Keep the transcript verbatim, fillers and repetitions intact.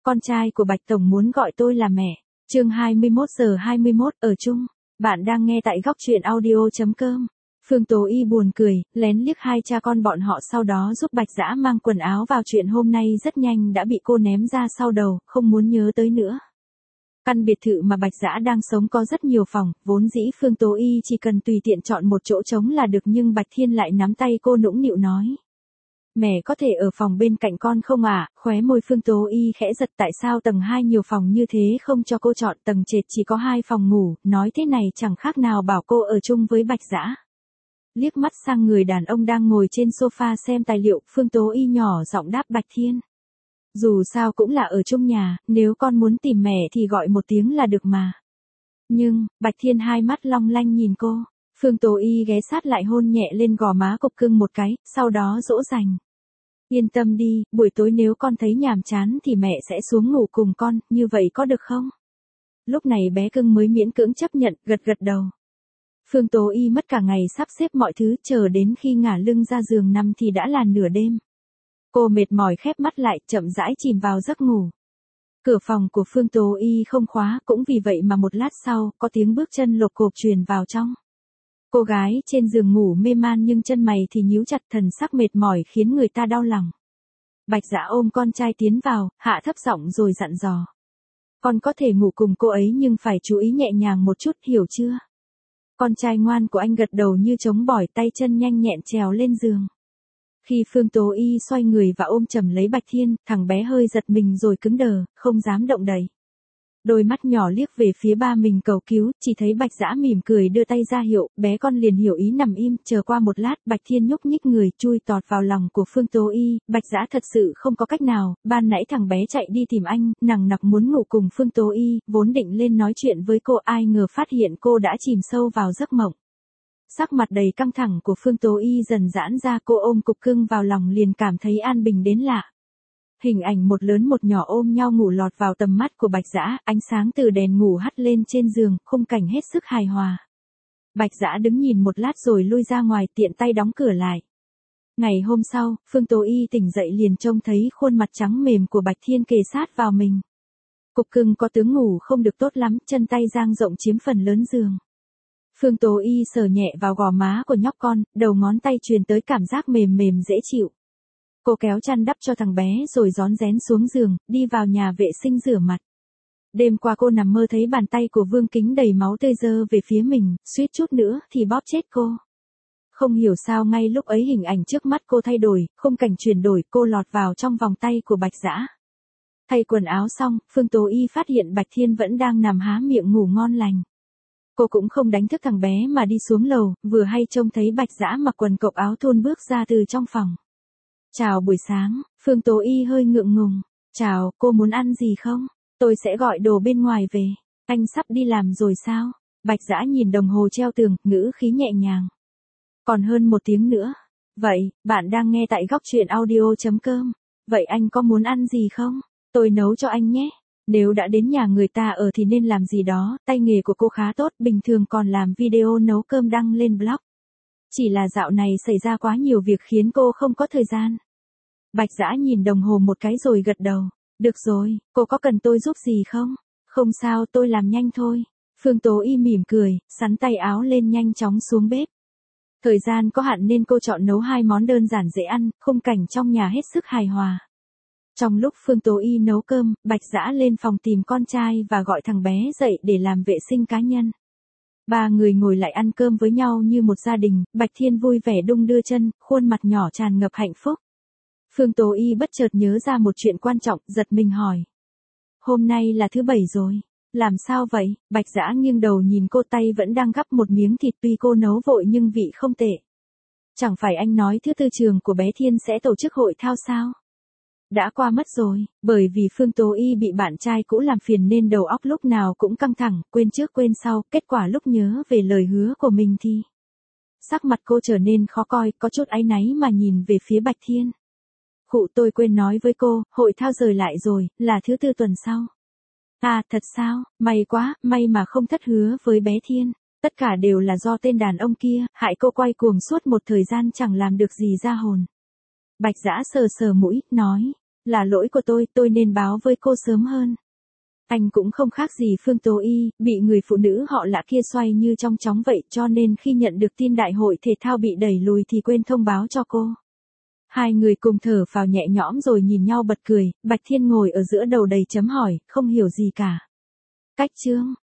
con trai của Bạch Tổng muốn gọi tôi là mẹ. Chương hai mươi mốt giờ hai mươi mốt ở chung. Bạn đang nghe tại góc truyện audio chấm com. Phương Tố Y buồn cười, lén liếc hai cha con bọn họ, sau đó giúp Bạch Dã mang quần áo vào. Chuyện hôm nay rất nhanh đã bị cô ném ra sau đầu, không muốn nhớ tới nữa. Căn biệt thự mà Bạch Dã đang sống có rất nhiều phòng, vốn dĩ Phương Tố Y chỉ cần tùy tiện chọn một chỗ trống là được, nhưng Bạch Thiên lại nắm tay cô nũng nịu nói. Mẹ có thể ở phòng bên cạnh con không à? Khóe môi Phương Tố Y khẽ giật, tại sao tầng hai nhiều phòng như thế không cho cô chọn, tầng trệt chỉ có hai phòng ngủ, nói thế này chẳng khác nào bảo cô ở chung với Bạch Dã. Liếc mắt sang người đàn ông đang ngồi trên sofa xem tài liệu, Phương Tố Y nhỏ giọng đáp Bạch Thiên. Dù sao cũng là ở chung nhà, nếu con muốn tìm mẹ thì gọi một tiếng là được mà. Nhưng, Bạch Thiên hai mắt long lanh nhìn cô. Phương Tố Y ghé sát lại hôn nhẹ lên gò má cục cưng một cái, sau đó dỗ dành. Yên tâm đi, buổi tối nếu con thấy nhàm chán thì mẹ sẽ xuống ngủ cùng con, như vậy có được không? Lúc này bé cưng mới miễn cưỡng chấp nhận, gật gật đầu. Phương Tố Y mất cả ngày sắp xếp mọi thứ, chờ đến khi ngả lưng ra giường nằm thì đã là nửa đêm. Cô mệt mỏi khép mắt lại, chậm rãi chìm vào giấc ngủ. Cửa phòng của Phương Tố Y không khóa, cũng vì vậy mà một lát sau, có tiếng bước chân lộc cộp truyền vào trong. Cô gái trên giường ngủ mê man nhưng chân mày thì nhíu chặt, thần sắc mệt mỏi khiến người ta đau lòng. Bạch Dã ôm con trai tiến vào, hạ thấp giọng rồi dặn dò. Con có thể ngủ cùng cô ấy nhưng phải chú ý nhẹ nhàng một chút, hiểu chưa? Con trai ngoan của anh gật đầu như trống bỏi, tay chân nhanh nhẹn trèo lên giường. Khi Phương Tố Y xoay người và ôm chầm lấy Bạch Thiên, thằng bé hơi giật mình rồi cứng đờ, không dám động đậy. Đôi mắt nhỏ liếc về phía ba mình cầu cứu, chỉ thấy Bạch Dã mỉm cười đưa tay ra hiệu, bé con liền hiểu ý nằm im, chờ qua một lát, Bạch Thiên nhúc nhích người, chui tọt vào lòng của Phương Tố Y. Bạch Dã thật sự không có cách nào, ban nãy thằng bé chạy đi tìm anh, nằng nặc muốn ngủ cùng Phương Tố Y, vốn định lên nói chuyện với cô, ai ngờ phát hiện cô đã chìm sâu vào giấc mộng. Sắc mặt đầy căng thẳng của Phương Tố Y dần giãn ra, cô ôm cục cưng vào lòng liền cảm thấy an bình đến lạ. Hình ảnh một lớn một nhỏ ôm nhau ngủ lọt vào tầm mắt của Bạch Dã, ánh sáng từ đèn ngủ hắt lên trên giường, khung cảnh hết sức hài hòa. Bạch Dã đứng nhìn một lát rồi lui ra ngoài, tiện tay đóng cửa lại. Ngày hôm sau, Phương Tố Y tỉnh dậy liền trông thấy khuôn mặt trắng mềm của Bạch Thiên kề sát vào mình. Cục cưng có tướng ngủ không được tốt lắm, chân tay dang rộng chiếm phần lớn giường. Phương Tố Y sờ nhẹ vào gò má của nhóc con, đầu ngón tay truyền tới cảm giác mềm mềm dễ chịu. Cô kéo chăn đắp cho thằng bé rồi rón rén xuống giường, đi vào nhà vệ sinh rửa mặt. Đêm qua cô nằm mơ thấy bàn tay của Vương Kính đầy máu tươi giơ về phía mình, suýt chút nữa thì bóp chết cô. Không hiểu sao ngay lúc ấy hình ảnh trước mắt cô thay đổi, khung cảnh chuyển đổi, cô lọt vào trong vòng tay của Bạch Dã. Thay quần áo xong, Phương Tố Y phát hiện Bạch Thiên vẫn đang nằm há miệng ngủ ngon lành. Cô cũng không đánh thức thằng bé mà đi xuống lầu, vừa hay trông thấy Bạch Dã mặc quần cộc áo thun bước ra từ trong phòng. Chào buổi sáng, Phương Tố Y hơi ngượng ngùng. Chào, cô muốn ăn gì không? Tôi sẽ gọi đồ bên ngoài về. Anh sắp đi làm rồi sao? Bạch Dã nhìn đồng hồ treo tường, ngữ khí nhẹ nhàng. Còn hơn một tiếng nữa. Vậy, bạn đang nghe tại góc truyện audio chấm com. Vậy anh có muốn ăn gì không? Tôi nấu cho anh nhé. Nếu đã đến nhà người ta ở thì nên làm gì đó, tay nghề của cô khá tốt, bình thường còn làm video nấu cơm đăng lên blog. Chỉ là dạo này xảy ra quá nhiều việc khiến cô không có thời gian. Bạch Dã nhìn đồng hồ một cái rồi gật đầu. Được rồi, cô có cần tôi giúp gì không? Không sao, tôi làm nhanh thôi. Phương Tố Y mỉm cười, sắn tay áo lên nhanh chóng xuống bếp. Thời gian có hạn nên cô chọn nấu hai món đơn giản dễ ăn, khung cảnh trong nhà hết sức hài hòa. Trong lúc Phương Tố Y nấu cơm, Bạch Dã lên phòng tìm con trai và gọi thằng bé dậy để làm vệ sinh cá nhân. Ba người ngồi lại ăn cơm với nhau như một gia đình, Bạch Thiên vui vẻ đung đưa chân, khuôn mặt nhỏ tràn ngập hạnh phúc. Phương Tố Y bất chợt nhớ ra một chuyện quan trọng, giật mình hỏi. Hôm nay là thứ bảy rồi, làm sao vậy? Bạch Dã nghiêng đầu nhìn cô, tay vẫn đang gắp một miếng thịt, tuy cô nấu vội nhưng vị không tệ. Chẳng phải anh nói thứ tư trường của bé Thiên sẽ tổ chức hội thao sao? Đã qua mất rồi, bởi vì Phương Tố Y bị bạn trai cũ làm phiền nên đầu óc lúc nào cũng căng thẳng, quên trước quên sau, kết quả lúc nhớ về lời hứa của mình thì... Sắc mặt cô trở nên khó coi, có chút áy náy mà nhìn về phía Bạch Thiên. Khụ, tôi quên nói với cô, hội thao rời lại rồi, là thứ tư tuần sau. À, thật sao, may quá, may mà không thất hứa với bé Thiên. Tất cả đều là do tên đàn ông kia, hại cô quay cuồng suốt một thời gian chẳng làm được gì ra hồn. Bạch Dã sờ sờ mũi, nói, là lỗi của tôi, tôi nên báo với cô sớm hơn. Anh cũng không khác gì Phương Tố Y, bị người phụ nữ họ Lã kia xoay như trong chóng vậy, cho nên khi nhận được tin đại hội thể thao bị đẩy lùi thì quên thông báo cho cô. Hai người cùng thở phào nhẹ nhõm rồi nhìn nhau bật cười, Bạch Thiên ngồi ở giữa đầu đầy chấm hỏi, không hiểu gì cả. Cách chương